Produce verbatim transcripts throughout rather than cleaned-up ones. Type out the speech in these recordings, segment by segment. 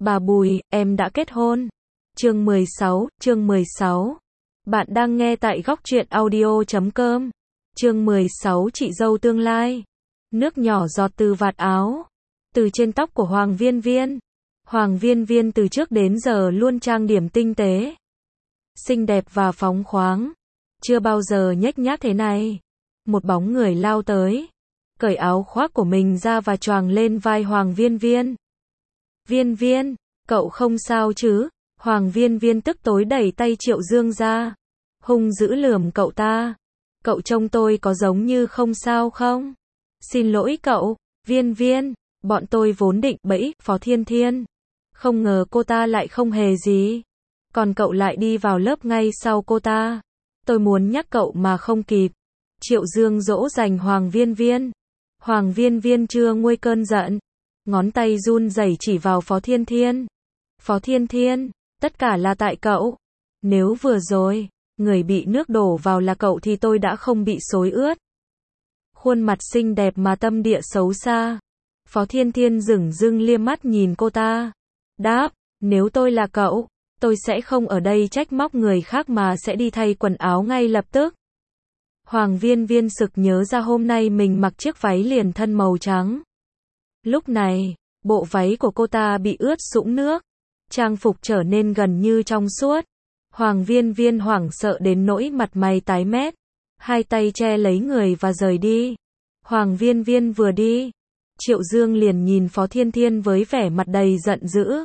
Bà Bùi, em đã kết hôn. Chương mười sáu, chương mười sáu. Bạn đang nghe tại góc truyện audio chấm com. Chương mười sáu, chị dâu tương lai. Nước nhỏ giọt từ vạt áo, từ trên tóc của Hoàng Viên Viên. Hoàng Viên Viên từ trước đến giờ luôn trang điểm tinh tế, xinh đẹp và phóng khoáng, chưa bao giờ nhếch nhác thế này. Một bóng người lao tới, cởi áo khoác của mình ra và choàng lên vai Hoàng Viên Viên. Viên Viên, cậu không sao chứ? Hoàng Viên Viên tức tối đẩy tay Triệu Dương ra, hung dữ lườm cậu ta. Cậu trông tôi có giống như không sao không? Xin lỗi cậu, Viên Viên, bọn tôi vốn định bẫy Phó Thiên Thiên. Không ngờ cô ta lại không hề gì. Còn cậu lại đi vào lớp ngay sau cô ta. Tôi muốn nhắc cậu mà không kịp. Triệu Dương dỗ dành Hoàng Viên Viên. Hoàng Viên Viên chưa nguôi cơn giận, ngón tay run rẩy chỉ vào Phó Thiên Thiên. Phó Thiên Thiên, tất cả là tại cậu. Nếu vừa rồi, người bị nước đổ vào là cậu thì tôi đã không bị xối ướt. Khuôn mặt xinh đẹp mà tâm địa xấu xa. Phó Thiên Thiên dửng dưng liếc mắt nhìn cô ta. Đáp, nếu tôi là cậu, tôi sẽ không ở đây trách móc người khác mà sẽ đi thay quần áo ngay lập tức. Hoàng Viên Viên sực nhớ ra hôm nay mình mặc chiếc váy liền thân màu trắng. Lúc này, bộ váy của cô ta bị ướt sũng nước, trang phục trở nên gần như trong suốt. Hoàng Viên Viên hoảng sợ đến nỗi mặt mày tái mét, hai tay che lấy người và rời đi. Hoàng Viên Viên vừa đi, Triệu Dương liền nhìn Phó Thiên Thiên với vẻ mặt đầy giận dữ.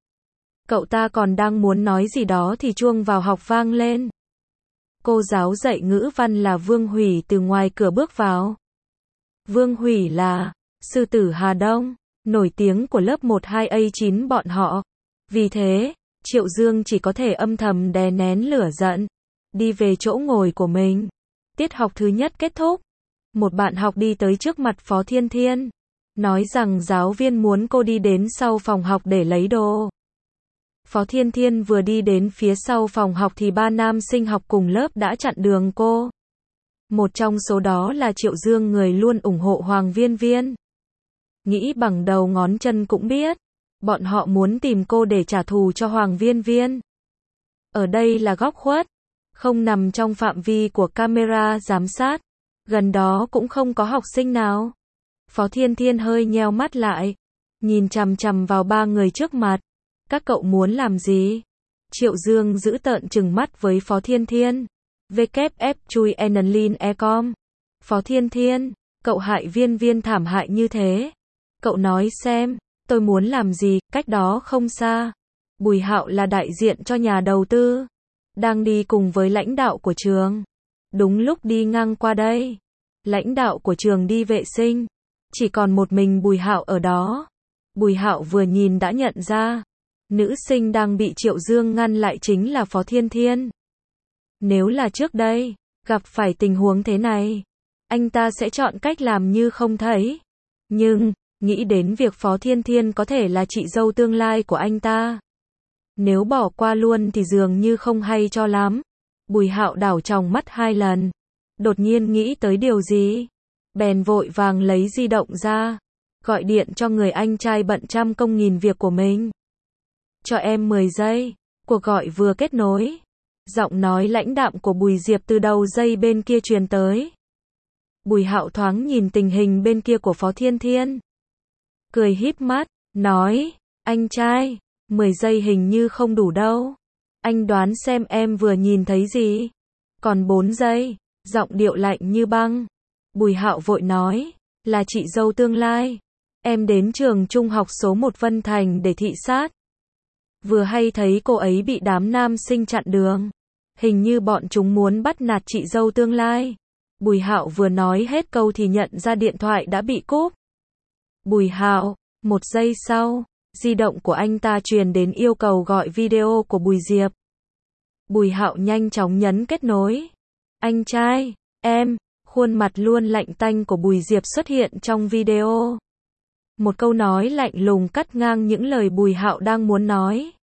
Cậu ta còn đang muốn nói gì đó thì chuông vào học vang lên. Cô giáo dạy ngữ văn là Vương Hủy từ ngoài cửa bước vào. Vương Hủy là sư tử Hà Đông, nổi tiếng của lớp một hai A chín bọn họ. Vì thế, Triệu Dương chỉ có thể âm thầm đè nén lửa giận, đi về chỗ ngồi của mình. Tiết học thứ nhất kết thúc. Một bạn học đi tới trước mặt Phó Thiên Thiên, nói rằng giáo viên muốn cô đi đến sau phòng học để lấy đồ. Phó Thiên Thiên vừa đi đến phía sau phòng học thì ba nam sinh học cùng lớp đã chặn đường cô. Một trong số đó là Triệu Dương, người luôn ủng hộ Hoàng Viên Viên. Nghĩ bằng đầu ngón chân cũng biết, bọn họ muốn tìm cô để trả thù cho Hoàng Viên Viên. Ở đây là góc khuất, không nằm trong phạm vi của camera giám sát, gần đó cũng không có học sinh nào. Phó Thiên Thiên hơi nheo mắt lại, nhìn chằm chằm vào ba người trước mặt. Các cậu muốn làm gì? Triệu Dương giữ tợn trừng mắt với Phó Thiên Thiên. vê kép ép chui enlin ecom. Phó Thiên Thiên, cậu hại Viên Viên thảm hại như thế. Cậu nói xem, tôi muốn làm gì? Cách đó không xa, Bùi Hạo là đại diện cho nhà đầu tư, đang đi cùng với lãnh đạo của trường. Đúng lúc đi ngang qua đây, lãnh đạo của trường đi vệ sinh, chỉ còn một mình Bùi Hạo ở đó. Bùi Hạo vừa nhìn đã nhận ra, nữ sinh đang bị Triệu Dương ngăn lại chính là Phó Thiên Thiên. Nếu là trước đây, gặp phải tình huống thế này, anh ta sẽ chọn cách làm như không thấy. Nhưng, nghĩ đến việc Phó Thiên Thiên có thể là chị dâu tương lai của anh ta, nếu bỏ qua luôn thì dường như không hay cho lắm. Bùi Hạo đảo tròng mắt hai lần, đột nhiên nghĩ tới điều gì, bèn vội vàng lấy di động ra, gọi điện cho người anh trai bận trăm công nghìn việc của mình. Cho em mười giây, cuộc gọi vừa kết nối. Giọng nói lãnh đạm của Bùi Diệp từ đầu dây bên kia truyền tới. Bùi Hạo thoáng nhìn tình hình bên kia của Phó Thiên Thiên, cười híp mắt, nói, anh trai, mười giây hình như không đủ đâu. Anh đoán xem em vừa nhìn thấy gì? Còn bốn giây, giọng điệu lạnh như băng. Bùi Hạo vội nói, là chị dâu tương lai. Em đến trường trung học số một Vân Thành để thị sát. Vừa hay thấy cô ấy bị đám nam sinh chặn đường. Hình như bọn chúng muốn bắt nạt chị dâu tương lai. Bùi Hạo vừa nói hết câu thì nhận ra điện thoại đã bị cúp. Bùi Hạo, một giây sau, di động của anh ta truyền đến yêu cầu gọi video của Bùi Diệp. Bùi Hạo nhanh chóng nhấn kết nối. Anh trai, em, khuôn mặt luôn lạnh tanh của Bùi Diệp xuất hiện trong video. Một câu nói lạnh lùng cắt ngang những lời Bùi Hạo đang muốn nói.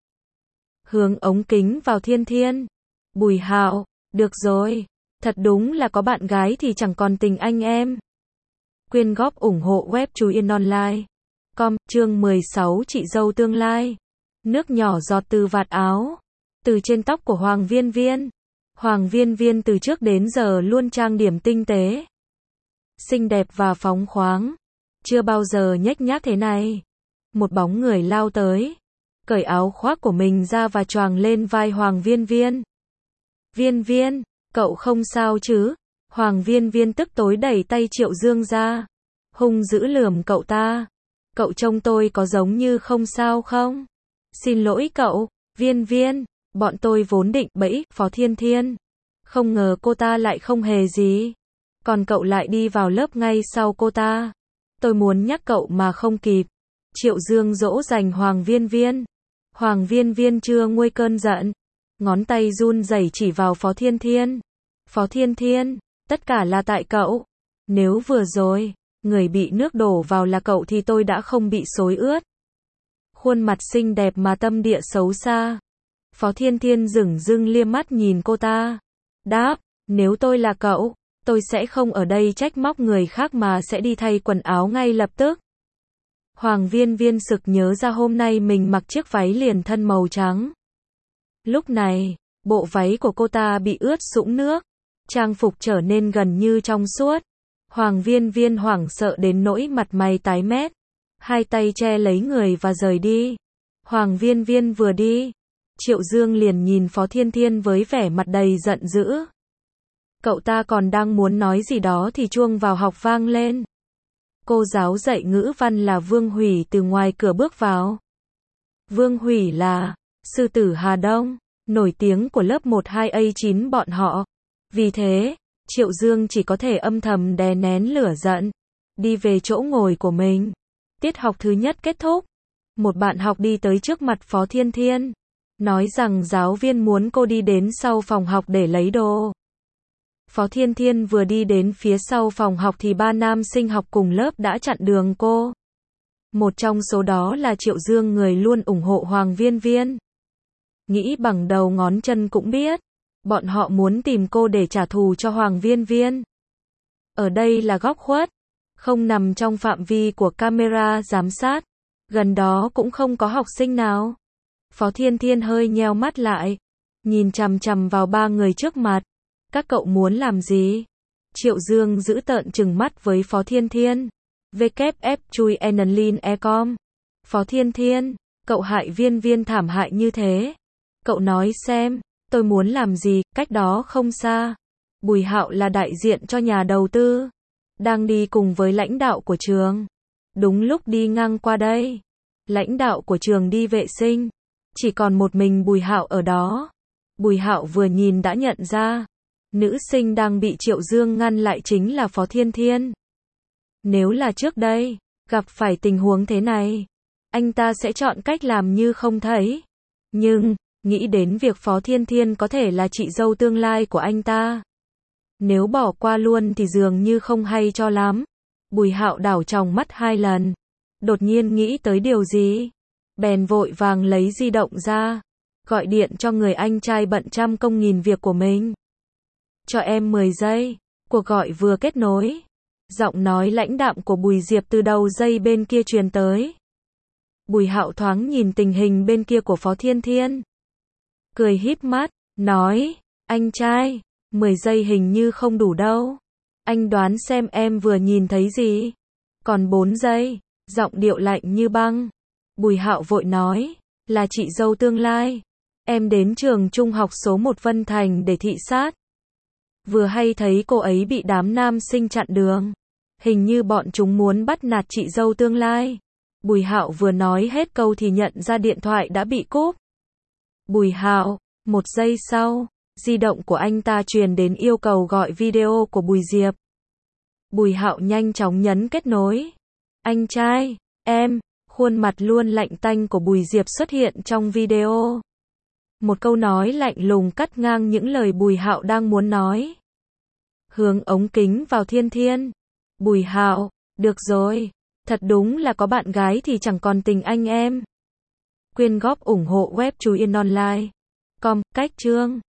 Hướng ống kính vào Thiên Thiên. Bùi Hạo, được rồi, thật đúng là có bạn gái thì chẳng còn tình anh em. Quyên góp ủng hộ web Chú Yên Online. Com, chương mười sáu, chị dâu tương lai. Nước nhỏ giọt từ vạt áo, từ trên tóc của Hoàng Viên Viên. Hoàng Viên Viên từ trước đến giờ luôn trang điểm tinh tế, xinh đẹp và phóng khoáng, chưa bao giờ nhếch nhác thế này. Một bóng người lao tới, cởi áo khoác của mình ra và choàng lên vai Hoàng Viên Viên. Viên Viên, cậu không sao chứ? Hoàng Viên Viên tức tối đẩy tay Triệu Dương ra, hung dữ lườm cậu ta. Cậu trông tôi có giống như không sao không? Xin lỗi cậu, Viên Viên, bọn tôi vốn định bẫy Phó Thiên Thiên. Không ngờ cô ta lại không hề gì. Còn cậu lại đi vào lớp ngay sau cô ta. Tôi muốn nhắc cậu mà không kịp. Triệu Dương dỗ dành Hoàng Viên Viên. Hoàng Viên Viên chưa nguôi cơn giận, ngón tay run rẩy chỉ vào Phó Thiên Thiên. Phó Thiên Thiên, tất cả là tại cậu. Nếu vừa rồi, người bị nước đổ vào là cậu thì tôi đã không bị xối ướt. Khuôn mặt xinh đẹp mà tâm địa xấu xa. Phó Thiên Thiên dửng dưng liếc mắt nhìn cô ta. Đáp, nếu tôi là cậu, tôi sẽ không ở đây trách móc người khác mà sẽ đi thay quần áo ngay lập tức. Hoàng Viên Viên sực nhớ ra hôm nay mình mặc chiếc váy liền thân màu trắng. Lúc này, bộ váy của cô ta bị ướt sũng nước, trang phục trở nên gần như trong suốt. Hoàng Viên Viên hoảng sợ đến nỗi mặt mày tái mét, hai tay che lấy người và rời đi. Hoàng Viên Viên vừa đi, Triệu Dương liền nhìn Phó Thiên Thiên với vẻ mặt đầy giận dữ. Cậu ta còn đang muốn nói gì đó thì chuông vào học vang lên. Cô giáo dạy ngữ văn là Vương Hủy từ ngoài cửa bước vào. Vương Hủy là sư tử Hà Đông, nổi tiếng của lớp một hai A chín bọn họ. Vì thế, Triệu Dương chỉ có thể âm thầm đè nén lửa giận, đi về chỗ ngồi của mình. Tiết học thứ nhất kết thúc. Một bạn học đi tới trước mặt Phó Thiên Thiên, nói rằng giáo viên muốn cô đi đến sau phòng học để lấy đồ. Phó Thiên Thiên vừa đi đến phía sau phòng học thì ba nam sinh học cùng lớp đã chặn đường cô. Một trong số đó là Triệu Dương, người luôn ủng hộ Hoàng Viên Viên. Nghĩ bằng đầu ngón chân cũng biết, bọn họ muốn tìm cô để trả thù cho Hoàng Viên Viên. Ở đây là góc khuất, không nằm trong phạm vi của camera giám sát, gần đó cũng không có học sinh nào. Phó Thiên Thiên hơi nheo mắt lại, nhìn chằm chằm vào ba người trước mặt. Các cậu muốn làm gì? Triệu Dương giữ tợn trừng mắt với Phó Thiên Thiên. vê kép ép chui enlin ecom. Phó Thiên Thiên, cậu hại Viên Viên thảm hại như thế. Cậu nói xem, tôi muốn làm gì? Cách đó không xa, Bùi Hạo là đại diện cho nhà đầu tư, đang đi cùng với lãnh đạo của trường. Đúng lúc đi ngang qua đây, lãnh đạo của trường đi vệ sinh, chỉ còn một mình Bùi Hạo ở đó. Bùi Hạo vừa nhìn đã nhận ra, nữ sinh đang bị Triệu Dương ngăn lại chính là Phó Thiên Thiên. Nếu là trước đây, gặp phải tình huống thế này, anh ta sẽ chọn cách làm như không thấy. Nhưng, nghĩ đến việc Phó Thiên Thiên có thể là chị dâu tương lai của anh ta, nếu bỏ qua luôn thì dường như không hay cho lắm. Bùi Hạo đảo tròng mắt hai lần, đột nhiên nghĩ tới điều gì, bèn vội vàng lấy di động ra, gọi điện cho người anh trai bận trăm công nghìn việc của mình. Cho em mười giây, cuộc gọi vừa kết nối. Giọng nói lãnh đạm của Bùi Diệp từ đầu dây bên kia truyền tới. Bùi Hạo thoáng nhìn tình hình bên kia của Phó Thiên Thiên, cười híp mắt, nói, anh trai, mười giây hình như không đủ đâu. Anh đoán xem em vừa nhìn thấy gì. Còn bốn giây, giọng điệu lạnh như băng. Bùi Hạo vội nói, là chị dâu tương lai. Em đến trường trung học số một Vân Thành để thị sát. Vừa hay thấy cô ấy bị đám nam sinh chặn đường. Hình như bọn chúng muốn bắt nạt chị dâu tương lai. Bùi Hạo vừa nói hết câu thì nhận ra điện thoại đã bị cúp. Bùi Hạo, một giây sau, di động của anh ta truyền đến yêu cầu gọi video của Bùi Diệp. Bùi Hạo nhanh chóng nhấn kết nối. Anh trai, em, khuôn mặt luôn lạnh tanh của Bùi Diệp xuất hiện trong video. Một câu nói lạnh lùng cắt ngang những lời Bùi Hạo đang muốn nói. Hướng ống kính vào Thiên Thiên. Bùi Hạo, được rồi, thật đúng là có bạn gái thì chẳng còn tình anh em. Quyên góp ủng hộ web Chú Yên Online. Com, cách chương.